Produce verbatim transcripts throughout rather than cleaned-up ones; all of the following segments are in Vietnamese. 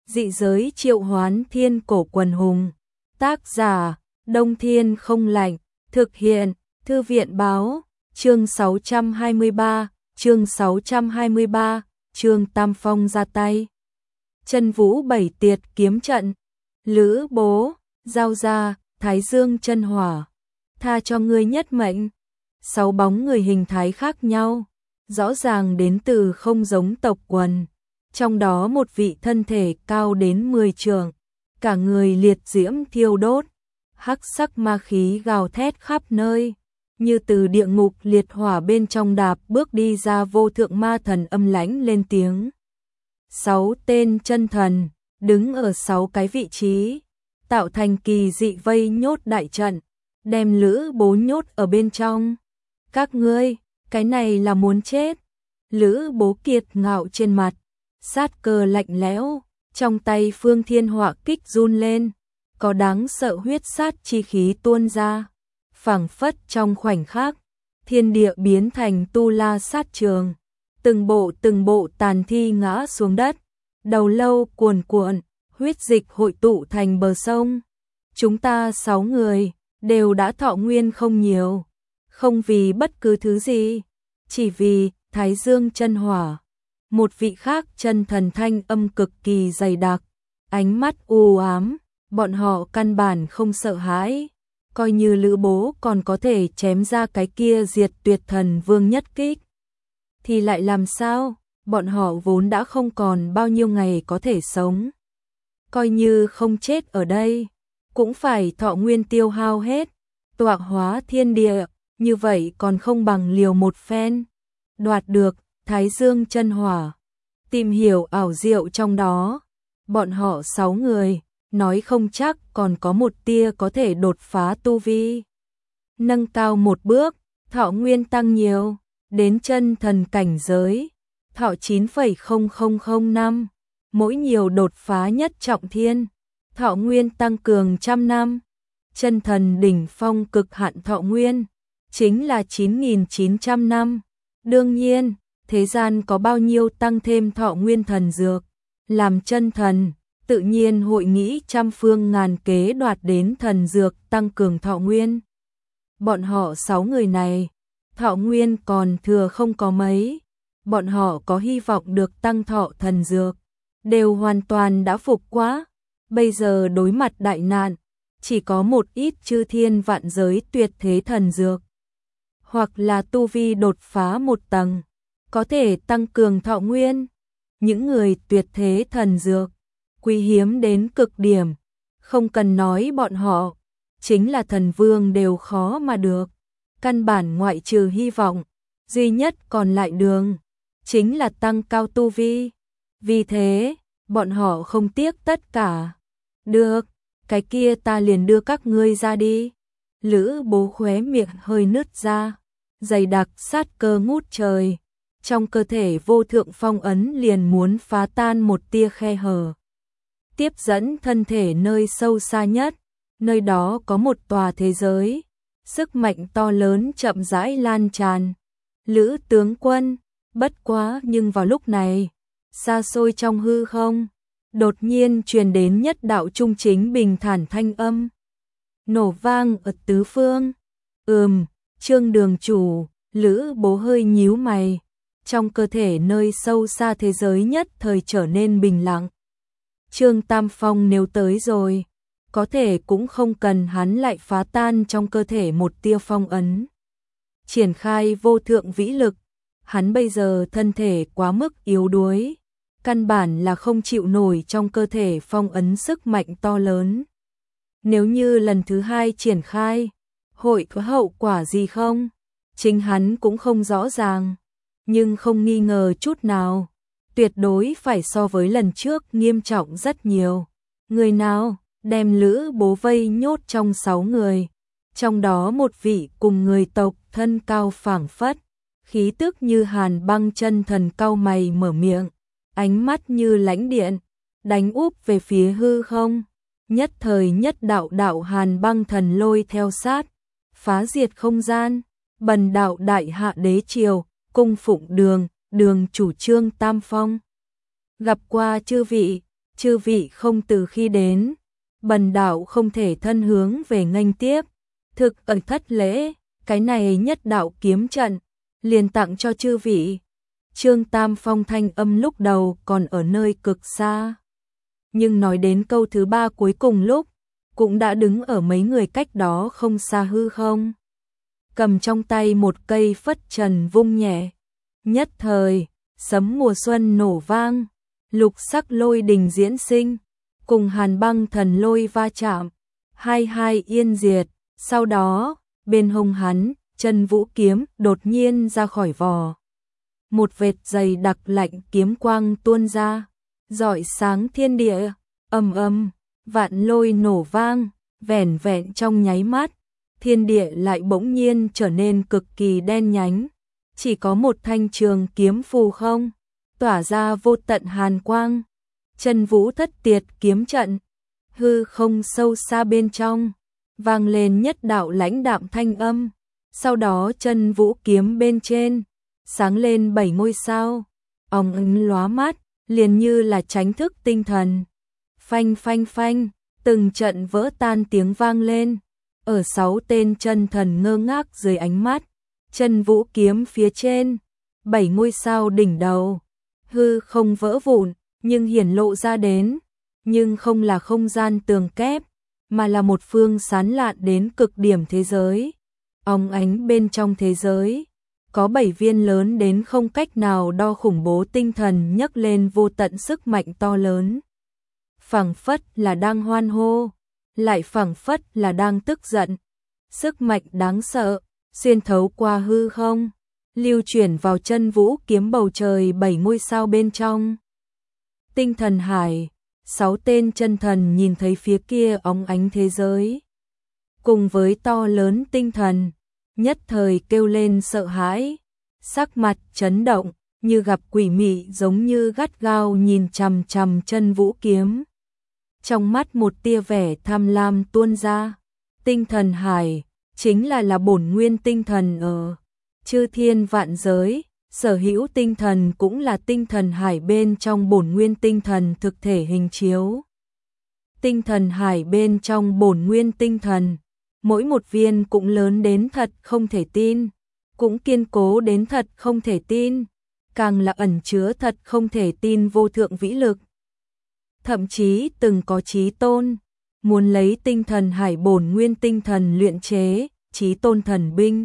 Dị giới triệu hoán thiên cổ quần hùng. Tác giả, Đông Thiên không lạnh. Thực hiện, Thư viện báo. Chương sáu trăm hai mươi ba, chương sáu trăm hai mươi ba, Trương Tam Phong ra tay. Chân Vũ bảy tiệt kiếm trận. Lữ Bố, giao ra, Thái Dương chân hỏa. Tha cho ngươi nhất mệnh. Sáu bóng người hình thái khác nhau, rõ ràng đến từ không giống tộc quần. Trong đó một vị thân thể cao đến mười trượng, cả người liệt diễm thiêu đốt, hắc sắc ma khí gào thét khắp nơi, như từ địa ngục liệt hỏa bên trong đạp bước đi ra vô thượng ma thần âm lãnh lên tiếng. Sáu tên chân thần, đứng ở sáu cái vị trí, tạo thành kỳ dị vây nhốt đại trận, đem Lữ Bố nhốt ở bên trong. Các ngươi, cái này là muốn chết. Lữ Bố kiệt ngạo trên mặt, sát cơ lạnh lẽo, trong tay Phương Thiên Họa kích run lên, có đáng sợ huyết sát chi khí tuôn ra, phảng phất trong khoảnh khắc, thiên địa biến thành tu la sát trường, từng bộ từng bộ tàn thi ngã xuống đất, đầu lâu cuồn cuộn, huyết dịch hội tụ thành bờ sông. Chúng ta sáu người đều đã thọ nguyên không nhiều, không vì bất cứ thứ gì, chỉ vì Thái Dương chân hỏa. Một vị khác chân thần thanh âm cực kỳ dày đặc, ánh mắt u ám, bọn họ căn bản không sợ hãi, coi như Lữ Bố còn có thể chém ra cái kia diệt tuyệt thần vương nhất kích. Thì lại làm sao, bọn họ vốn đã không còn bao nhiêu ngày có thể sống. Coi như không chết ở đây, cũng phải thọ nguyên tiêu hao hết, tọa hóa thiên địa, như vậy còn không bằng liều một phen, đoạt được Thái Dương chân hỏa, tìm hiểu ảo diệu trong đó. Bọn họ sáu người, nói không chắc còn có một tia có thể đột phá tu vi. Nâng cao một bước, thọ nguyên tăng nhiều, đến chân thần cảnh giới, thọ chín phẩy không không không năm, mỗi nhiều đột phá nhất trọng thiên, thọ nguyên tăng cường trăm năm. Chân thần đỉnh phong cực hạn thọ nguyên, chính là chín nghìn chín trăm năm. Đương nhiên, thế gian có bao nhiêu tăng thêm thọ nguyên thần dược, làm chân thần, tự nhiên hội nghĩ trăm phương ngàn kế đoạt đến thần dược tăng cường thọ nguyên. Bọn họ sáu người này, thọ nguyên còn thừa không có mấy, bọn họ có hy vọng được tăng thọ thần dược, đều hoàn toàn đã phục quá, bây giờ đối mặt đại nạn, chỉ có một ít chư thiên vạn giới tuyệt thế thần dược, hoặc là tu vi đột phá một tầng, có thể tăng cường thọ nguyên. Những người tuyệt thế thần dược, quý hiếm đến cực điểm, không cần nói bọn họ, chính là thần vương đều khó mà được. Căn bản ngoại trừ hy vọng, duy nhất còn lại đường, chính là tăng cao tu vi. Vì thế, bọn họ không tiếc tất cả. Được, cái kia ta liền đưa các ngươi ra đi. Lữ Bố khóe miệng hơi nứt ra, dày đặc sát cơ ngút trời. Trong cơ thể vô thượng phong ấn liền muốn phá tan một tia khe hở, tiếp dẫn thân thể nơi sâu xa nhất, nơi đó có một tòa thế giới, sức mạnh to lớn chậm rãi lan tràn. Lữ tướng quân, bất quá nhưng vào lúc này, xa xôi trong hư không, đột nhiên truyền đến nhất đạo trung chính bình thản thanh âm, nổ vang ở tứ phương. Ừm, Trương đường chủ. Lữ Bố hơi nhíu mày, trong cơ thể nơi sâu xa thế giới nhất thời trở nên bình lặng. Trương Tam Phong nếu tới rồi, có thể cũng không cần hắn lại phá tan trong cơ thể một tia phong ấn, triển khai vô thượng vĩ lực. Hắn bây giờ thân thể quá mức yếu đuối, căn bản là không chịu nổi trong cơ thể phong ấn sức mạnh to lớn. Nếu như lần thứ hai triển khai, hội có hậu quả gì không? Chính hắn cũng không rõ ràng, nhưng không nghi ngờ chút nào, tuyệt đối phải so với lần trước nghiêm trọng rất nhiều. Người nào đem Lữ Bố vây nhốt trong sáu người, trong đó một vị cùng người tộc thân cao phảng phất, khí tức như hàn băng chân thần cau mày mở miệng, ánh mắt như lãnh điện, đánh úp về phía hư không. Nhất thời nhất đạo đạo hàn băng thần lôi theo sát, phá diệt không gian. Bần đạo đại hạ đế triều, cung phụng đường, đường chủ Trương Tam Phong. Gặp qua chư vị, chư vị không từ khi đến, bần đạo không thể thân hướng về nghênh tiếp, thực ẩn thất lễ, cái này nhất đạo kiếm trận, liền tặng cho chư vị. Trương Tam Phong thanh âm lúc đầu còn ở nơi cực xa, nhưng nói đến câu thứ ba cuối cùng lúc, cũng đã đứng ở mấy người cách đó không xa hư không. Cầm trong tay một cây phất trần vung nhẹ, nhất thời, sấm mùa xuân nổ vang, lục sắc lôi đình diễn sinh, cùng hàn băng thần lôi va chạm, hai hai yên diệt, sau đó, bên hông hắn, chân vũ kiếm đột nhiên ra khỏi vỏ. Một vệt dày đặc lạnh kiếm quang tuôn ra, rọi sáng thiên địa, ầm ầm, vạn lôi nổ vang, vẻn vẹn trong nháy mắt, thiên địa lại bỗng nhiên trở nên cực kỳ đen nhánh, chỉ có một thanh trường kiếm phù không, tỏa ra vô tận hàn quang. Chân vũ thất tiệt kiếm trận, hư không sâu xa bên trong, vang lên nhất đạo lãnh đạm thanh âm, sau đó chân vũ kiếm bên trên, sáng lên bảy ngôi sao, óng ánh lóa mắt, liền như là tránh thức tinh thần. Phanh phanh phanh, từng trận vỡ tan tiếng vang lên, ở sáu tên chân thần ngơ ngác dưới ánh mắt, chân vũ kiếm phía trên, bảy ngôi sao đỉnh đầu, hư không vỡ vụn, nhưng hiển lộ ra đến, nhưng không là không gian tường kép, mà là một phương sán lạn đến cực điểm thế giới. Óng ánh bên trong thế giới, có bảy viên lớn đến không cách nào đo khủng bố tinh thần nhấc lên vô tận sức mạnh to lớn. Phảng phất là đang hoan hô, lại phảng phất là đang tức giận. Sức mạnh đáng sợ, xuyên thấu qua hư không, lưu chuyển vào chân vũ kiếm bầu trời bảy ngôi sao bên trong. Tinh thần hải, sáu tên chân thần nhìn thấy phía kia óng ánh thế giới, cùng với to lớn tinh thần, nhất thời kêu lên sợ hãi, sắc mặt chấn động, như gặp quỷ mị giống như gắt gao nhìn chằm chằm chân vũ kiếm. Trong mắt một tia vẻ tham lam tuôn ra, tinh thần hải, chính là là bổn nguyên tinh thần ở chư thiên vạn giới, sở hữu tinh thần cũng là tinh thần hải bên trong bổn nguyên tinh thần thực thể hình chiếu. Tinh thần hải bên trong bổn nguyên tinh thần, mỗi một viên cũng lớn đến thật không thể tin, cũng kiên cố đến thật không thể tin, càng là ẩn chứa thật không thể tin vô thượng vĩ lực. Thậm chí từng có chí tôn, muốn lấy tinh thần hải bổn nguyên tinh thần luyện chế, chí tôn thần binh.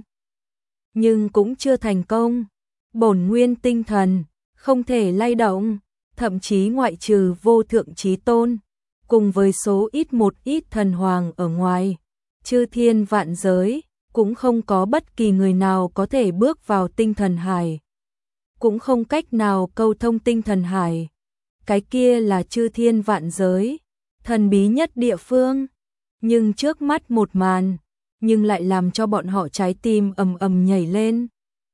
Nhưng cũng chưa thành công, bổn nguyên tinh thần, không thể lay động, thậm chí ngoại trừ vô thượng chí tôn, cùng với số ít một ít thần hoàng ở ngoài, chư thiên vạn giới, cũng không có bất kỳ người nào có thể bước vào tinh thần hải. Cũng không cách nào câu thông tinh thần hải. Cái kia là chư thiên vạn giới, thần bí nhất địa phương. Nhưng trước mắt một màn, nhưng lại làm cho bọn họ trái tim ầm ầm nhảy lên.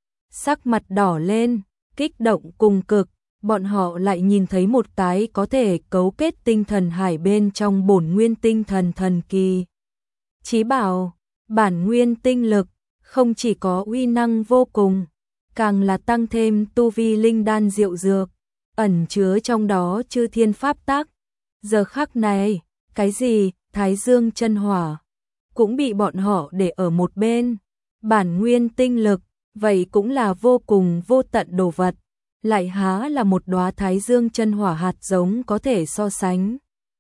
Sắc mặt đỏ lên, kích động cùng cực, bọn họ lại nhìn thấy một cái có thể cấu kết tinh thần hải bên trong bổn nguyên tinh thần thần kỳ. Chí bảo, bản nguyên tinh lực, không chỉ có uy năng vô cùng, càng là tăng thêm tu vi linh đan diệu dược, ẩn chứa trong đó chư thiên pháp tắc. Giờ khắc này, cái gì, Thái Dương chân hỏa, cũng bị bọn họ để ở một bên. Bản nguyên tinh lực, vậy cũng là vô cùng vô tận đồ vật, lại há là một đóa Thái Dương chân hỏa hạt giống có thể so sánh.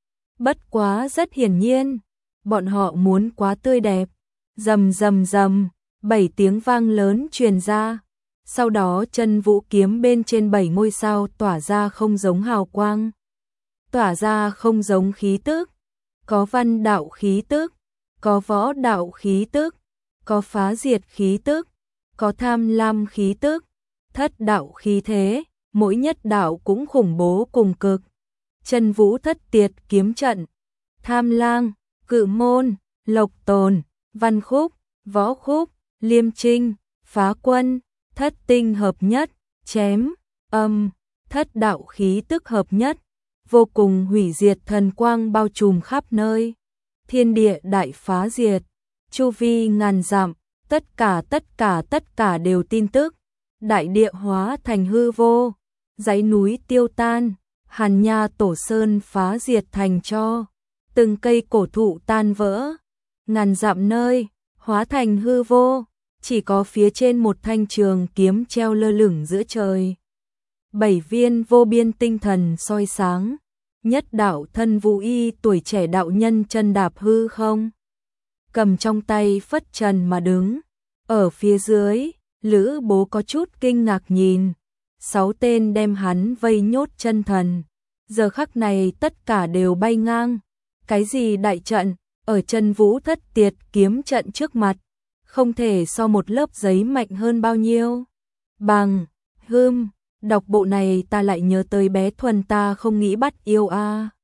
Bất quá rất hiển nhiên, bọn họ muốn quá tươi đẹp. Rầm rầm rầm, bảy tiếng vang lớn truyền ra. Sau đó chân vũ kiếm bên trên bảy ngôi sao tỏa ra không giống hào quang, tỏa ra không giống khí tức, có văn đạo khí tức, có võ đạo khí tức, có phá diệt khí tức, có tham lam khí tức, thất đạo khí thế, mỗi nhất đạo cũng khủng bố cùng cực. Chân vũ thất tiệt kiếm trận, tham lang, cự môn, lộc tồn, văn khúc, võ khúc, liêm trinh, phá quân, thất tinh hợp nhất, chém, âm, thất đạo khí tức hợp nhất, vô cùng hủy diệt thần quang bao trùm khắp nơi. Thiên địa đại phá diệt, chu vi ngàn dặm, tất cả tất cả tất cả đều tin tức. Đại địa hóa thành hư vô, dãy núi tiêu tan, Hàn Nha Tổ Sơn phá diệt thành tro, từng cây cổ thụ tan vỡ, ngàn dặm nơi hóa thành hư vô, chỉ có phía trên một thanh trường kiếm treo lơ lửng giữa trời. Bảy viên vô biên tinh thần soi sáng, nhất đạo thân vũ y tuổi trẻ đạo nhân chân đạp hư không, cầm trong tay phất trần mà đứng. Ở phía dưới, Lữ Bố có chút kinh ngạc nhìn, sáu tên đem hắn vây nhốt chân thần, giờ khắc này tất cả đều bay ngang. Cái gì đại trận, ở chân vũ thất tiệt kiếm trận trước mặt, không thể so một lớp giấy mạnh hơn bao nhiêu. Bằng, hưm, đọc bộ này ta lại nhớ tới bé Thuần ta không nghĩ bắt yêu a. À.